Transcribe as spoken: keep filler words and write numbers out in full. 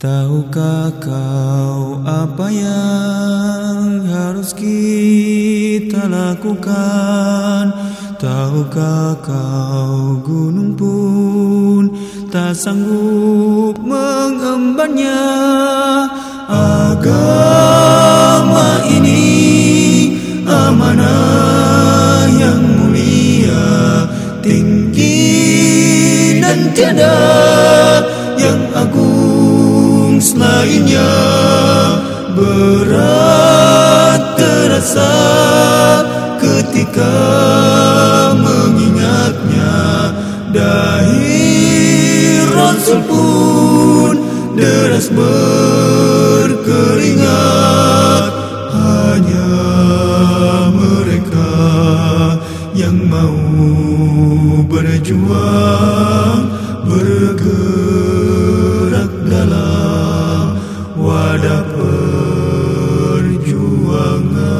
Tahukah kau apa yang harus kita lakukan? Tahukah kau gunung pun tak sanggup mengembannya? Agama ini amanah yang mulia, tinggi dan tiada yang agung selainnya. Berat terasa ketika mengingatnya, dahi Rasul pun deras berkeringat. Hanya mereka yang mau berjuang, bergerak dalam wadah perjuangan.